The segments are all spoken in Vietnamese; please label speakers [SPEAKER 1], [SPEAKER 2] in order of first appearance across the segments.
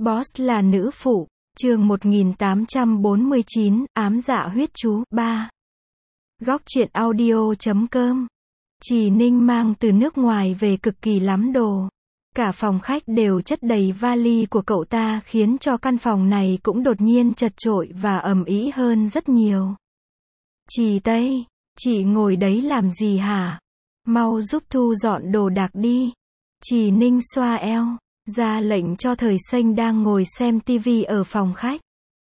[SPEAKER 1] Boss là nữ phụ, chương 1849, ám dạ huyết chú, 3. Góc truyện audio.com. Trì Ninh mang từ nước ngoài về cực kỳ lắm đồ. Cả phòng khách đều chất đầy vali của cậu ta khiến cho căn phòng này cũng đột nhiên chật chội và ầm ĩ hơn rất nhiều. Trì Tây, chị ngồi đấy làm gì hả? Mau giúp Thu dọn đồ đạc đi. Trì Ninh xoa eo, ra lệnh cho Thời Xanh đang ngồi xem tivi ở phòng khách.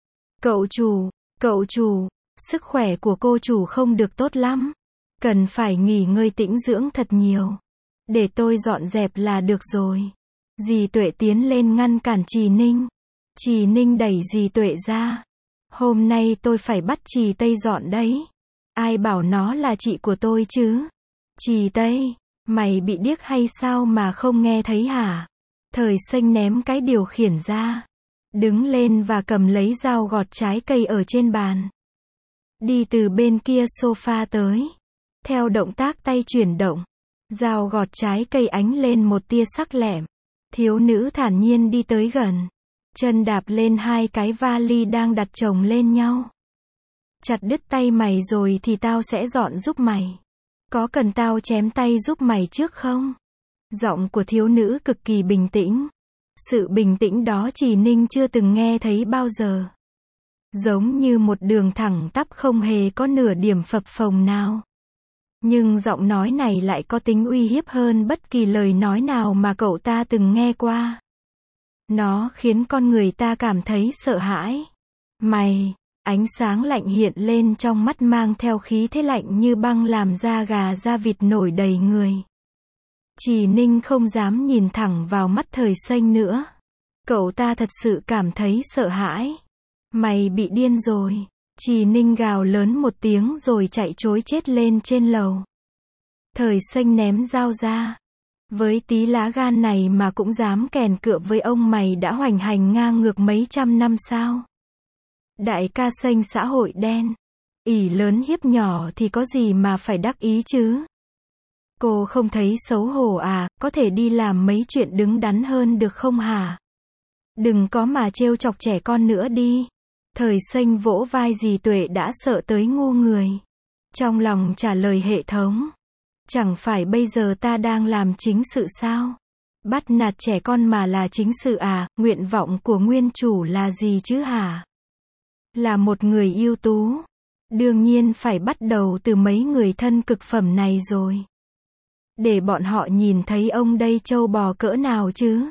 [SPEAKER 1] Cậu chủ, sức khỏe của cô chủ không được tốt lắm. Cần phải nghỉ ngơi tĩnh dưỡng thật nhiều. Để tôi dọn dẹp là được rồi. Dì Tuệ tiến lên ngăn cản Trì Ninh. Trì Ninh đẩy dì Tuệ ra. Hôm nay tôi phải bắt Trì Tây dọn đấy. Ai bảo nó là chị của tôi chứ? Trì Tây, mày bị điếc hay sao mà không nghe thấy hả? Thời Xanh ném cái điều khiển ra. Đứng lên và cầm lấy dao gọt trái cây ở trên bàn. Đi từ bên kia sofa tới. Theo động tác tay chuyển động, dao gọt trái cây ánh lên một tia sắc lẹm. Thiếu nữ thản nhiên đi tới gần. Chân đạp lên hai cái vali đang đặt chồng lên nhau. Chặt đứt tay mày rồi thì tao sẽ dọn giúp mày. Có cần tao chém tay giúp mày trước không? Giọng của thiếu nữ cực kỳ bình tĩnh. Sự bình tĩnh đó Trì Ninh chưa từng nghe thấy bao giờ. Giống như một đường thẳng tắp không hề có nửa điểm phập phồng nào. Nhưng giọng nói này lại có tính uy hiếp hơn bất kỳ lời nói nào mà cậu ta từng nghe qua. Nó khiến con người ta cảm thấy sợ hãi. Mày, ánh sáng lạnh hiện lên trong mắt mang theo khí thế lạnh như băng làm da gà da vịt nổi đầy người. Trì Ninh không dám nhìn thẳng vào mắt Thời Xanh nữa. Cậu ta thật sự cảm thấy sợ hãi. Mày bị điên rồi. Trì Ninh gào lớn một tiếng rồi chạy trối chết lên trên lầu. Thời Xanh ném dao ra. Với tí lá gan này mà cũng dám kèn cựa với ông, mày đã hoành hành ngang ngược mấy trăm năm sao? Đại ca Xanh xã hội đen. Ỷ lớn hiếp nhỏ thì có gì mà phải đắc ý chứ? Cô không thấy xấu hổ à, có thể đi làm mấy chuyện đứng đắn hơn được không hả? Đừng có mà trêu chọc trẻ con nữa đi. Thời Xanh vỗ vai dì Tuệ đã sợ tới ngu người. Trong lòng trả lời hệ thống. Chẳng phải bây giờ ta đang làm chính sự sao? Bắt nạt trẻ con mà là chính sự à? Nguyện vọng của nguyên chủ là gì chứ hả? Là một người ưu tú. Đương nhiên phải bắt đầu từ mấy người thân cực phẩm này rồi. Để bọn họ nhìn thấy ông đây trâu bò cỡ nào chứ.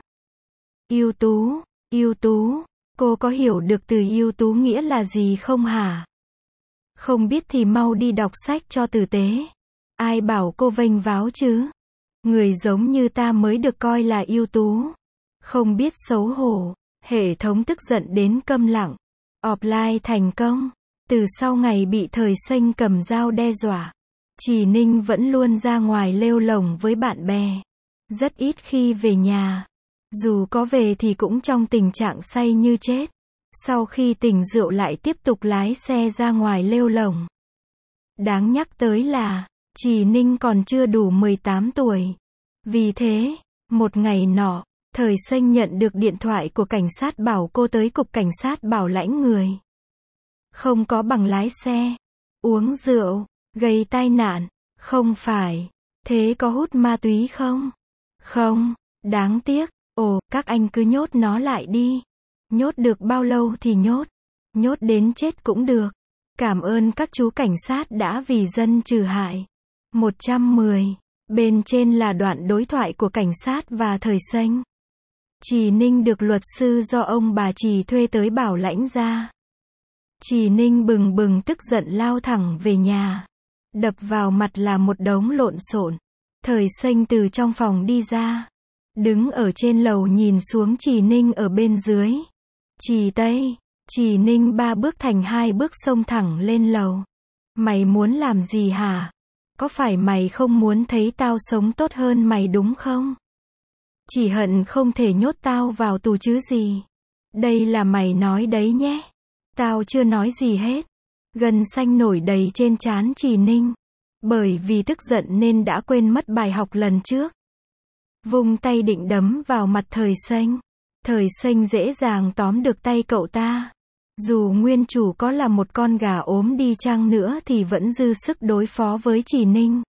[SPEAKER 1] Ưu tú, cô có hiểu được từ ưu tú nghĩa là gì không hả? Không biết thì mau đi đọc sách cho tử tế. Ai bảo cô vênh váo chứ? Người giống như ta mới được coi là ưu tú. Không biết xấu hổ. Hệ thống tức giận đến câm lặng. Offline thành công. Từ sau ngày bị Thời Xanh cầm dao đe dọa, Trì Ninh vẫn luôn ra ngoài lêu lổng với bạn bè. Rất ít khi về nhà. Dù có về thì cũng trong tình trạng say như chết. Sau khi tỉnh rượu lại tiếp tục lái xe ra ngoài lêu lổng. Đáng nhắc tới là, Trì Ninh còn chưa đủ 18 tuổi. Vì thế, một ngày nọ, Thời Xanh nhận được điện thoại của cảnh sát bảo cô tới cục cảnh sát bảo lãnh người. Không có bằng lái xe, uống rượu, gây tai nạn, không phải. Thế có hút ma túy không? Không, đáng tiếc. Ồ, các anh cứ nhốt nó lại đi. Nhốt được bao lâu thì nhốt. Nhốt đến chết cũng được. Cảm ơn các chú cảnh sát đã vì dân trừ hại. 110. Bên trên là đoạn đối thoại của cảnh sát và Thời Xanh. Trì Ninh được luật sư do ông bà Trì thuê tới bảo lãnh ra. Trì Ninh bừng bừng tức giận lao thẳng về nhà. Đập vào mặt là một đống lộn xộn. Thời Xanh từ trong phòng đi ra. Đứng ở trên lầu nhìn xuống Trì Ninh ở bên dưới. Trì Tây. Trì Ninh 3 bước thành 2 bước xông thẳng lên lầu. Mày muốn làm gì hả? Có phải mày không muốn thấy tao sống tốt hơn mày đúng không? Chỉ hận không thể nhốt tao vào tù chứ gì. Đây là mày nói đấy nhé. Tao chưa nói gì hết. Gân xanh nổi đầy trên trán Trì Ninh. Bởi vì tức giận nên đã quên mất bài học lần trước. Vung tay định đấm vào mặt Thời Xanh. Thời Xanh dễ dàng tóm được tay cậu ta. Dù nguyên chủ có là một con gà ốm đi chăng nữa thì vẫn dư sức đối phó với Trì Ninh.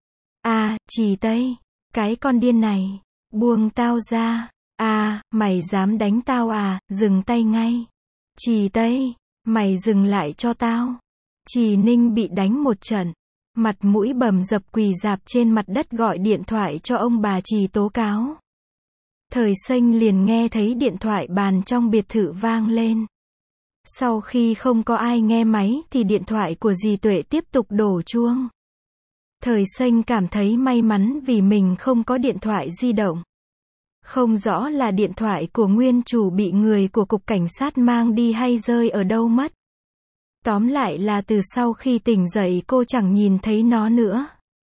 [SPEAKER 1] À, Trì Tây, cái con điên này, buông tao ra. À, mày dám đánh tao à, dừng tay ngay. Trì Tây, mày dừng lại cho tao. Trì Ninh bị đánh một trận, mặt mũi bầm dập quỳ rạp trên mặt đất gọi điện thoại cho ông bà Trì tố cáo. Thời Xanh liền nghe thấy điện thoại bàn trong biệt thự vang lên. Sau khi không có ai nghe máy thì điện thoại của dì Tuệ tiếp tục đổ chuông. Thời Xanh cảm thấy may mắn vì mình không có điện thoại di động. Không rõ là điện thoại của nguyên chủ bị người của cục cảnh sát mang đi hay rơi ở đâu mất. Tóm lại là từ sau khi tỉnh dậy cô chẳng nhìn thấy nó nữa.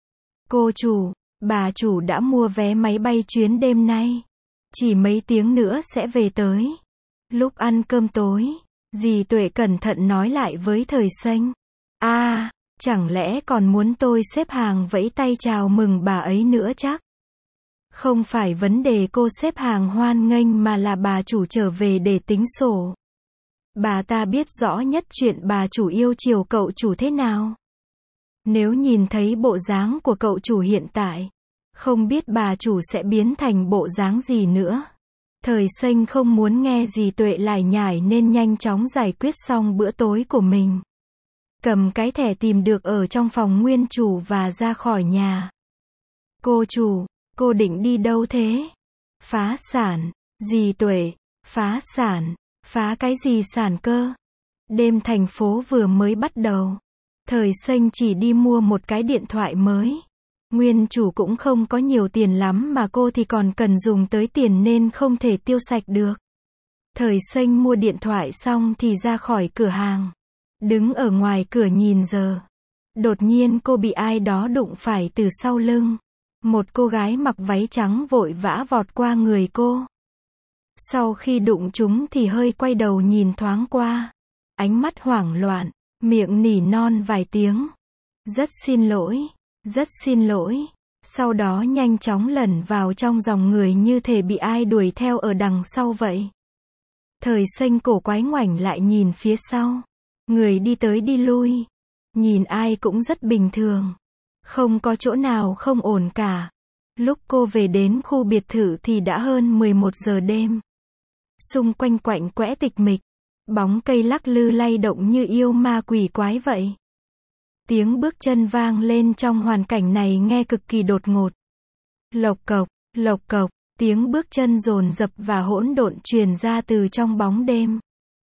[SPEAKER 1] Cô chủ, bà chủ đã mua vé máy bay chuyến đêm nay. Chỉ mấy tiếng nữa sẽ về tới. Lúc ăn cơm tối, dì Tuệ cẩn thận nói lại với Thời Xanh. À, chẳng lẽ còn muốn tôi xếp hàng vẫy tay chào mừng bà ấy nữa chắc? Không phải vấn đề cô xếp hàng hoan nghênh mà là bà chủ trở về để tính sổ. Bà ta biết rõ nhất chuyện bà chủ yêu chiều cậu chủ thế nào. Nếu nhìn thấy bộ dáng của cậu chủ hiện tại, không biết bà chủ sẽ biến thành bộ dáng gì nữa. Thời Xanh không muốn nghe dì Tuệ lải nhải nên nhanh chóng giải quyết xong bữa tối của mình. Cầm cái thẻ tìm được ở trong phòng nguyên chủ và ra khỏi nhà. Cô chủ, cô định đi đâu thế? Phá sản. Dì Tuệ, phá sản. Phá cái gì sản cơ? Đêm thành phố vừa mới bắt đầu. Thời Xanh chỉ đi mua một cái điện thoại mới. Nguyên chủ cũng không có nhiều tiền lắm mà cô thì còn cần dùng tới tiền nên không thể tiêu sạch được. Thời Xanh mua điện thoại xong thì ra khỏi cửa hàng. Đứng ở ngoài cửa nhìn giờ. Đột nhiên cô bị ai đó đụng phải từ sau lưng. Một cô gái mặc váy trắng vội vã vọt qua người cô. Sau khi đụng chúng thì hơi quay đầu nhìn thoáng qua. Ánh mắt hoảng loạn, miệng nỉ non vài tiếng. Rất xin lỗi, rất xin lỗi. Sau đó nhanh chóng lẩn vào trong dòng người như thể bị ai đuổi theo ở đằng sau vậy. Thời Xanh cổ quái ngoảnh lại nhìn phía sau. Người đi tới đi lui. Nhìn ai cũng rất bình thường. Không có chỗ nào không ổn cả. Lúc cô về đến khu biệt thự thì đã hơn 11 giờ đêm. Xung quanh quạnh quẽ tịch mịch. Bóng cây lắc lư lay động như yêu ma quỷ quái vậy. Tiếng bước chân vang lên trong hoàn cảnh này nghe cực kỳ đột ngột. Lộc cộc, tiếng bước chân dồn dập và hỗn độn truyền ra từ trong bóng đêm.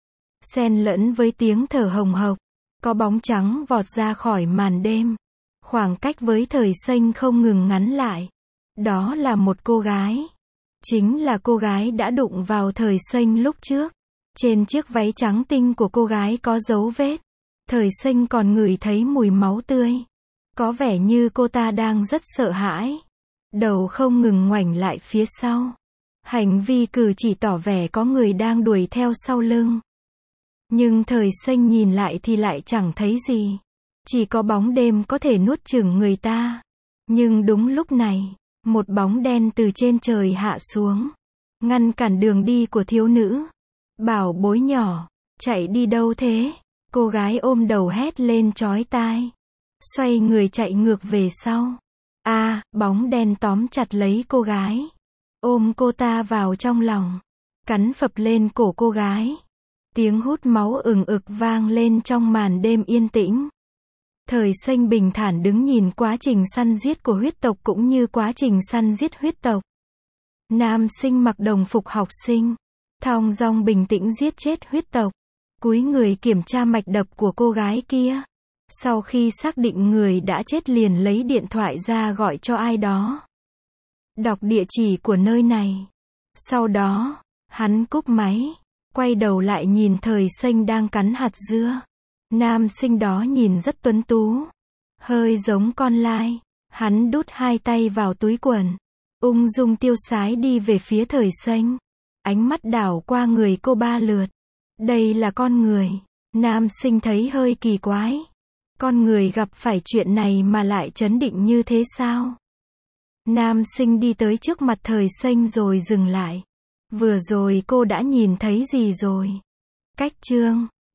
[SPEAKER 1] Xen lẫn với tiếng thở hồng hộc, có bóng trắng vọt ra khỏi màn đêm. Khoảng cách với Thời Xanh không ngừng ngắn lại. Đó là một cô gái. Chính là cô gái đã đụng vào Thời Xanh lúc trước. Trên chiếc váy trắng tinh của cô gái có dấu vết. Thời Xanh còn ngửi thấy mùi máu tươi. Có vẻ như cô ta đang rất sợ hãi. Đầu không ngừng ngoảnh lại phía sau. Hành vi cử chỉ tỏ vẻ có người đang đuổi theo sau lưng. Nhưng Thời Xanh nhìn lại thì lại chẳng thấy gì. Chỉ có bóng đêm có thể nuốt chửng người ta. Nhưng đúng lúc này, một bóng đen từ trên trời hạ xuống. Ngăn cản đường đi của thiếu nữ. Bảo bối nhỏ, chạy đi đâu thế? Cô gái ôm đầu hét lên chói tai. Xoay người chạy ngược về sau. Bóng đen tóm chặt lấy cô gái. Ôm cô ta vào trong lòng. Cắn phập lên cổ cô gái. Tiếng hút máu ừng ực vang lên trong màn đêm yên tĩnh. Thời Xanh bình thản đứng nhìn quá trình săn giết của huyết tộc cũng như quá trình săn giết huyết tộc. Nam sinh mặc đồng phục học sinh. Thong dong bình tĩnh giết chết huyết tộc. Cúi người kiểm tra mạch đập của cô gái kia. Sau khi xác định người đã chết liền lấy điện thoại ra gọi cho ai đó. Đọc địa chỉ của nơi này. Sau đó, hắn cúp máy. Quay đầu lại nhìn Thời Xanh đang cắn hạt dưa. Nam sinh đó nhìn rất tuấn tú. Hơi giống con lai. Hắn đút hai tay vào túi quần. Ung dung tiêu sái đi về phía Thời Xanh. Ánh mắt đảo qua người cô ba lượt. Đây là con người. Nam sinh thấy hơi kỳ quái. Con người gặp phải chuyện này mà lại trấn định như thế sao? Nam sinh đi tới trước mặt Thời Xanh rồi dừng lại. Vừa rồi cô đã nhìn thấy gì rồi? Cách chương